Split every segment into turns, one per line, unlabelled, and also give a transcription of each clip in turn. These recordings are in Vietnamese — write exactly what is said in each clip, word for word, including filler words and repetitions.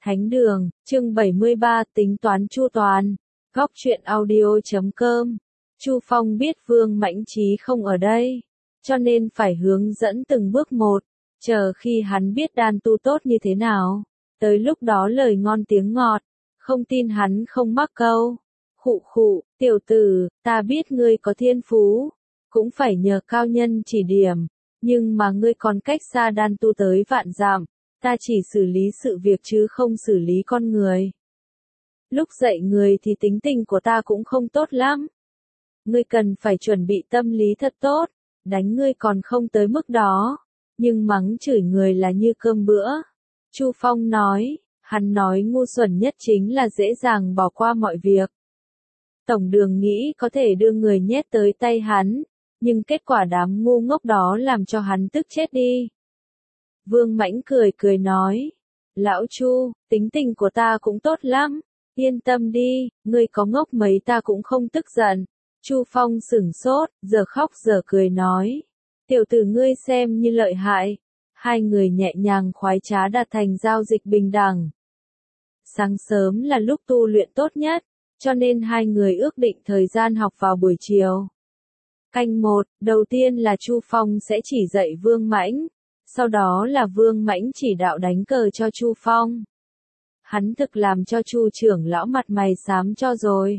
Thánh đường, chương bảy mươi ba, tính toán chu toàn. Góc truyện audio chấm com. Chu Phong biết Vương Mãnh Trí không ở đây, cho nên phải hướng dẫn từng bước một, chờ khi hắn biết đan tu tốt như thế nào, tới lúc đó lời ngon tiếng ngọt, không tin hắn không mắc câu. Khụ khụ, tiểu tử, ta biết ngươi có thiên phú, cũng phải nhờ cao nhân chỉ điểm, nhưng mà ngươi còn cách xa đan tu tới vạn dặm, ta chỉ xử lý sự việc chứ không xử lý con người. Lúc dạy người thì tính tình của ta cũng không tốt lắm. Ngươi cần phải chuẩn bị tâm lý thật tốt, đánh ngươi còn không tới mức đó, nhưng mắng chửi người là như cơm bữa. Chu Phong nói, hắn nói ngu xuẩn nhất chính là dễ dàng bỏ qua mọi việc. Tổng đường nghĩ có thể đưa người nhét tới tay hắn, nhưng kết quả đám ngu ngốc đó làm cho hắn tức chết đi. Vương Mãnh cười cười nói, lão Chu, tính tình của ta cũng tốt lắm, yên tâm đi, ngươi có ngốc mấy ta cũng không tức giận. Chu Phong sửng sốt, giờ khóc giờ cười nói, tiểu tử ngươi xem như lợi hại. Hai người nhẹ nhàng khoái trá đạt thành giao dịch bình đẳng. Sáng sớm là lúc tu luyện tốt nhất, cho nên hai người ước định thời gian học vào buổi chiều. Canh một, đầu tiên là Chu Phong sẽ chỉ dạy Vương Mãnh, sau đó là Vương Mãnh chỉ đạo đánh cờ cho Chu Phong. Hắn thực làm cho Chu trưởng lão mặt mày xám cho rồi.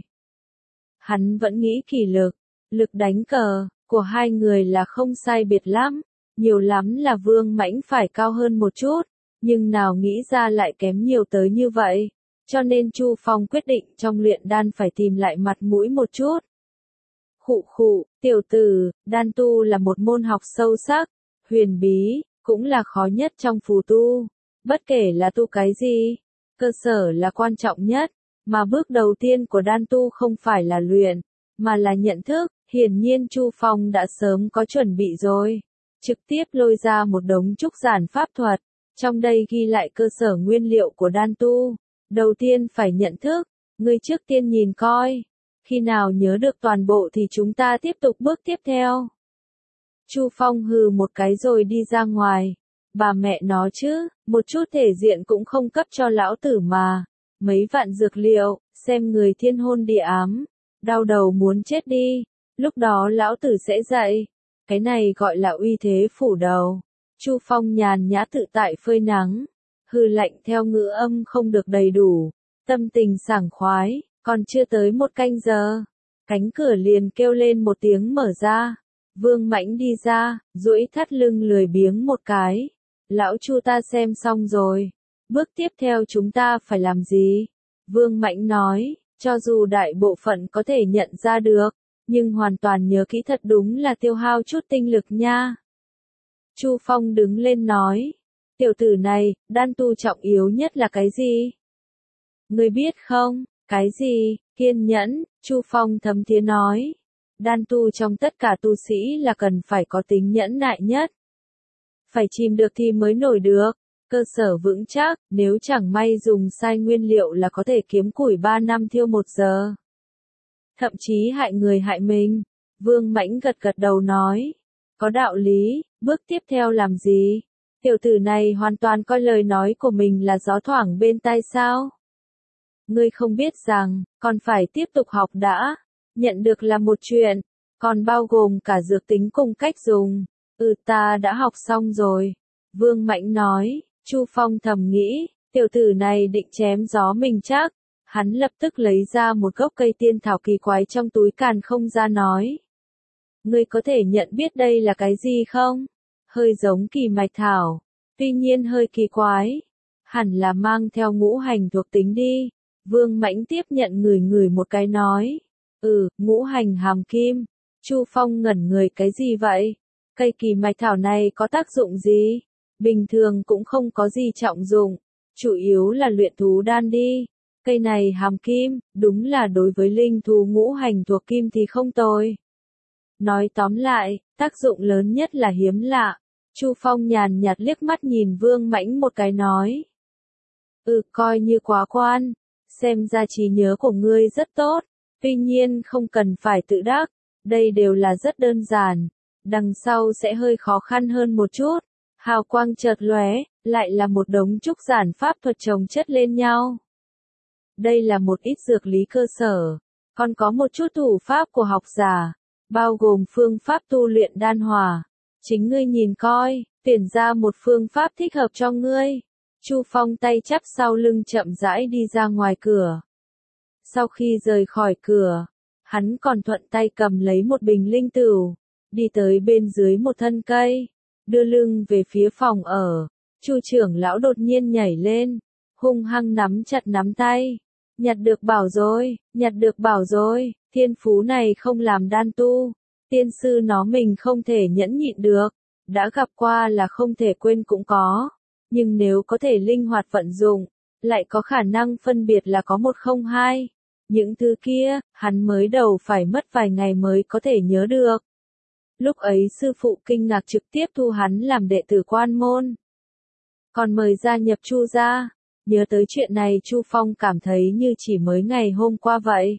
Hắn vẫn nghĩ kỷ lực, lực đánh cờ của hai người là không sai biệt lắm, nhiều lắm là Vương Mãnh phải cao hơn một chút, nhưng nào nghĩ ra lại kém nhiều tới như vậy, cho nên Chu Phong quyết định trong luyện đan phải tìm lại mặt mũi một chút. Khụ khụ, tiểu tử, đan tu là một môn học sâu sắc, huyền bí, cũng là khó nhất trong phù tu. Bất kể là tu cái gì, cơ sở là quan trọng nhất, mà bước đầu tiên của đan tu không phải là luyện, mà là nhận thức. Hiển nhiên Chu Phong đã sớm có chuẩn bị rồi, trực tiếp lôi ra một đống trúc giản pháp thuật, trong đây ghi lại cơ sở nguyên liệu của đan tu. Đầu tiên phải nhận thức, ngươi trước tiên nhìn coi, khi nào nhớ được toàn bộ thì chúng ta tiếp tục bước tiếp theo. Chu Phong hừ một cái rồi đi ra ngoài, bà mẹ nó chứ, một chút thể diện cũng không cấp cho lão tử mà, mấy vạn dược liệu, xem người thiên hôn địa ám, đau đầu muốn chết đi, lúc đó lão tử sẽ dậy, cái này gọi là uy thế phủ đầu. Chu Phong nhàn nhã tự tại phơi nắng, hư lạnh theo ngữ âm không được đầy đủ, tâm tình sảng khoái, còn chưa tới một canh giờ, cánh cửa liền kêu lên một tiếng mở ra, Vương Mãnh đi ra, duỗi thắt lưng lười biếng một cái, lão Chu ta xem xong rồi, bước tiếp theo chúng ta phải làm gì? Vương Mãnh nói, cho dù đại bộ phận có thể nhận ra được, nhưng hoàn toàn nhớ kỹ thật đúng là tiêu hao chút tinh lực nha. Chu Phong đứng lên nói, tiểu tử này, đan tu trọng yếu nhất là cái gì? Ngươi biết không, cái gì? Kiên nhẫn, Chu Phong thấm thía nói. Đan tu trong tất cả tu sĩ là cần phải có tính nhẫn nại nhất. Phải chìm được thì mới nổi được, cơ sở vững chắc, nếu chẳng may dùng sai nguyên liệu là có thể kiếm củi ba năm thiêu một giờ. Thậm chí hại người hại mình. Vương Mãnh gật gật đầu nói, có đạo lý, bước tiếp theo làm gì? Tiểu tử này hoàn toàn coi lời nói của mình là gió thoảng bên tai sao? Ngươi không biết rằng, còn phải tiếp tục học đã, nhận được là một chuyện, còn bao gồm cả dược tính cùng cách dùng. Ừ ta đã học xong rồi. Vương Mãnh nói, Chu Phong thầm nghĩ, tiểu tử này định chém gió mình chắc. Hắn lập tức lấy ra một gốc cây tiên thảo kỳ quái trong túi càn không ra nói. Ngươi có thể nhận biết đây là cái gì không? Hơi giống kỳ mạch thảo, tuy nhiên hơi kỳ quái. Hẳn là mang theo ngũ hành thuộc tính đi. Vương Mãnh tiếp nhận người người một cái nói. Ừ, ngũ hành hàm kim. Chu Phong ngẩn người cái gì vậy? Cây kỳ mạch thảo này có tác dụng gì? Bình thường cũng không có gì trọng dụng. Chủ yếu là luyện thú đan đi. Cây này hàm kim, đúng là đối với linh thú ngũ hành thuộc kim thì không tồi. Nói tóm lại, tác dụng lớn nhất là hiếm lạ. Chu Phong nhàn nhạt liếc mắt nhìn Vương Mãnh một cái nói. Ừ, coi như quá quan. Xem ra trí nhớ của ngươi rất tốt. Tuy nhiên không cần phải tự đắc. Đây đều là rất đơn giản. Đằng sau sẽ hơi khó khăn hơn một chút. Hào quang chợt lóe, lại là một đống trúc giản pháp thuật chồng chất lên nhau. Đây là một ít dược lý cơ sở, còn có một chút thủ pháp của học giả, bao gồm phương pháp tu luyện đan hòa. Chính ngươi nhìn coi, tuyển ra một phương pháp thích hợp cho ngươi. Chu Phong tay chắp sau lưng chậm rãi đi ra ngoài cửa. Sau khi rời khỏi cửa, hắn còn thuận tay cầm lấy một bình linh tửu, đi tới bên dưới một thân cây, đưa lưng về phía phòng ở. Chu trưởng lão đột nhiên nhảy lên, hung hăng nắm chặt nắm tay. Nhặt được bảo rồi, nhặt được bảo rồi, thiên phú này không làm đan tu. Tiên sư nó mình không thể nhẫn nhịn được, đã gặp qua là không thể quên cũng có. Nhưng nếu có thể linh hoạt vận dụng, lại có khả năng phân biệt là có một không hai. Những thứ kia, hắn mới đầu phải mất vài ngày mới có thể nhớ được. Lúc ấy sư phụ kinh ngạc trực tiếp thu hắn làm đệ tử quan môn. Còn mời gia nhập Chu gia. Nhớ tới chuyện này Chu Phong cảm thấy như chỉ mới ngày hôm qua vậy.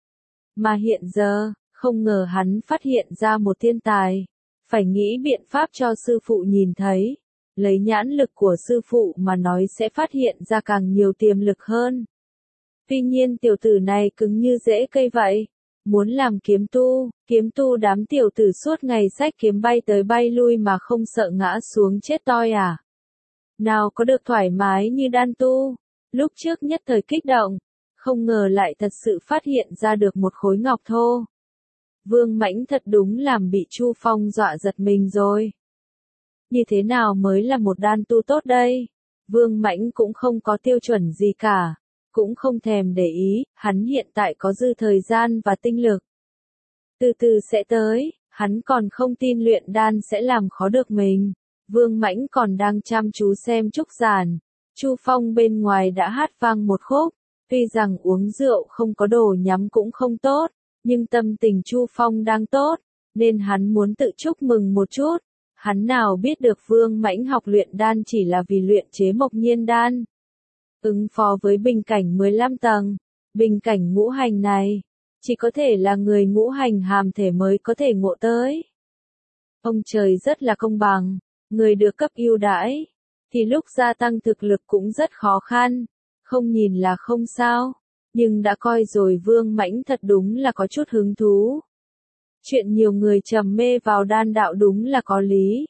Mà hiện giờ, không ngờ hắn phát hiện ra một thiên tài. Phải nghĩ biện pháp cho sư phụ nhìn thấy. Lấy nhãn lực của sư phụ mà nói sẽ phát hiện ra càng nhiều tiềm lực hơn. Tuy nhiên tiểu tử này cứng như rễ cây vậy. Muốn làm kiếm tu, kiếm tu đám tiểu tử suốt ngày xách kiếm bay tới bay lui mà không sợ ngã xuống chết toi à. Nào có được thoải mái như đan tu. Lúc trước nhất thời kích động, không ngờ lại thật sự phát hiện ra được một khối ngọc thô. Vương Mãnh thật đúng làm bị Chu Phong dọa giật mình rồi. Như thế nào mới là một đan tu tốt đây? Vương Mãnh cũng không có tiêu chuẩn gì cả, cũng không thèm để ý, hắn hiện tại có dư thời gian và tinh lực. Từ từ sẽ tới, hắn còn không tin luyện đan sẽ làm khó được mình. Vương Mãnh còn đang chăm chú xem trúc giản. Chu Phong bên ngoài đã hát vang một khúc, tuy rằng uống rượu không có đồ nhắm cũng không tốt, nhưng tâm tình Chu Phong đang tốt, nên hắn muốn tự chúc mừng một chút. Hắn nào biết được Vương Mãnh học luyện đan chỉ là vì luyện chế mộc nhiên đan. Ứng phó với bình cảnh mười lăm tầng, bình cảnh ngũ hành này, chỉ có thể là người ngũ hành hàm thể mới có thể ngộ tới. Ông trời rất là công bằng, người được cấp ưu đãi, thì lúc gia tăng thực lực cũng rất khó khăn, không nhìn là không sao, nhưng đã coi rồi Vương Mãnh thật đúng là có chút hứng thú. Chuyện nhiều người trầm mê vào đan đạo đúng là có lý.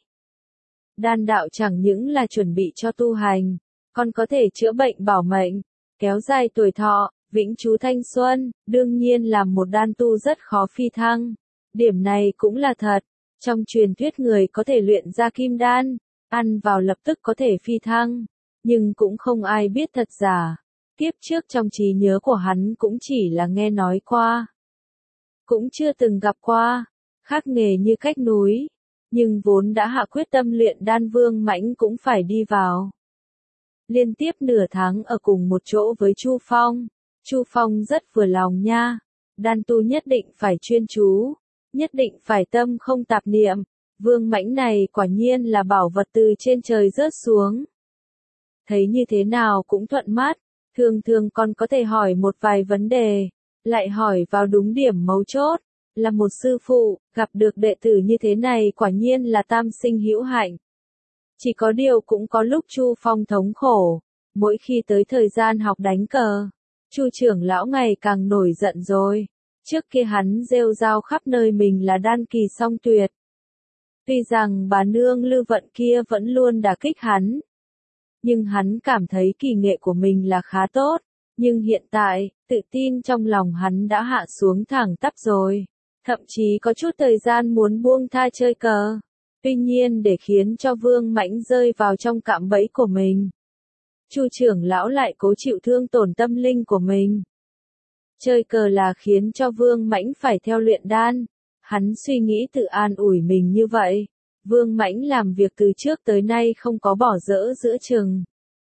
Đan đạo chẳng những là chuẩn bị cho tu hành, còn có thể chữa bệnh bảo mệnh, kéo dài tuổi thọ, vĩnh trú thanh xuân, đương nhiên làm một đan tu rất khó phi thăng. Điểm này cũng là thật, trong truyền thuyết người có thể luyện ra kim đan, ăn vào lập tức có thể phi thăng, nhưng cũng không ai biết thật giả. Kiếp trước trong trí nhớ của hắn cũng chỉ là nghe nói qua, cũng chưa từng gặp qua, khác nghề như cách núi, nhưng vốn đã hạ quyết tâm luyện đan Vương Mãnh cũng phải đi vào. Liên tiếp nửa tháng ở cùng một chỗ với Chu Phong, Chu Phong rất vừa lòng nha, đan tu nhất định phải chuyên chú, nhất định phải tâm không tạp niệm, Vương Mãnh này quả nhiên là bảo vật từ trên trời rớt xuống. Thấy như thế nào cũng thuận mắt, thường thường còn có thể hỏi một vài vấn đề, lại hỏi vào đúng điểm mấu chốt, là một sư phụ, gặp được đệ tử như thế này quả nhiên là tam sinh hữu hạnh. Chỉ có điều cũng có lúc Chu Phong thống khổ, mỗi khi tới thời gian học đánh cờ, Chu trưởng lão ngày càng nổi giận rồi. Trước kia hắn rêu rao khắp nơi mình là đan kỳ song tuyệt. Tuy rằng bà nương Lư Vận kia vẫn luôn đả kích hắn, nhưng hắn cảm thấy kỳ nghệ của mình là khá tốt, nhưng hiện tại, tự tin trong lòng hắn đã hạ xuống thẳng tắp rồi, thậm chí có chút thời gian muốn buông tha chơi cờ. Tuy nhiên để khiến cho Vương Mãnh rơi vào trong cạm bẫy của mình, Chu trưởng lão lại cố chịu thương tổn tâm linh của mình. Chơi cờ là khiến cho Vương Mãnh phải theo luyện đan, hắn suy nghĩ tự an ủi mình như vậy. Vương Mãnh làm việc từ trước tới nay không có bỏ dỡ giữa chừng.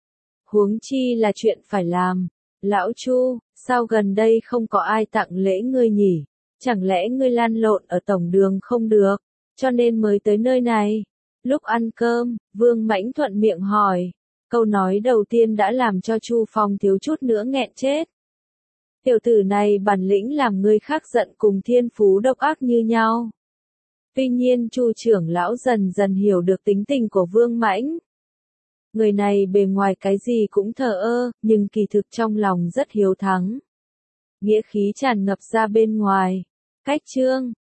Huống chi là chuyện phải làm. Lão Chu, sao gần đây không có ai tặng lễ ngươi nhỉ? Chẳng lẽ ngươi lăn lộn ở tổng đường không được, cho nên mới tới nơi này? Lúc ăn cơm, Vương Mãnh thuận miệng hỏi. Câu nói đầu tiên đã làm cho Chu Phong thiếu chút nữa nghẹn chết. Tiểu tử này bản lĩnh làm người khác giận cùng thiên phú độc ác như nhau. Tuy nhiên Chu trưởng lão dần dần hiểu được tính tình của Vương Mãnh. Người này bề ngoài cái gì cũng thờ ơ, nhưng kỳ thực trong lòng rất hiếu thắng. Nghĩa khí tràn ngập ra bên ngoài. Cách chương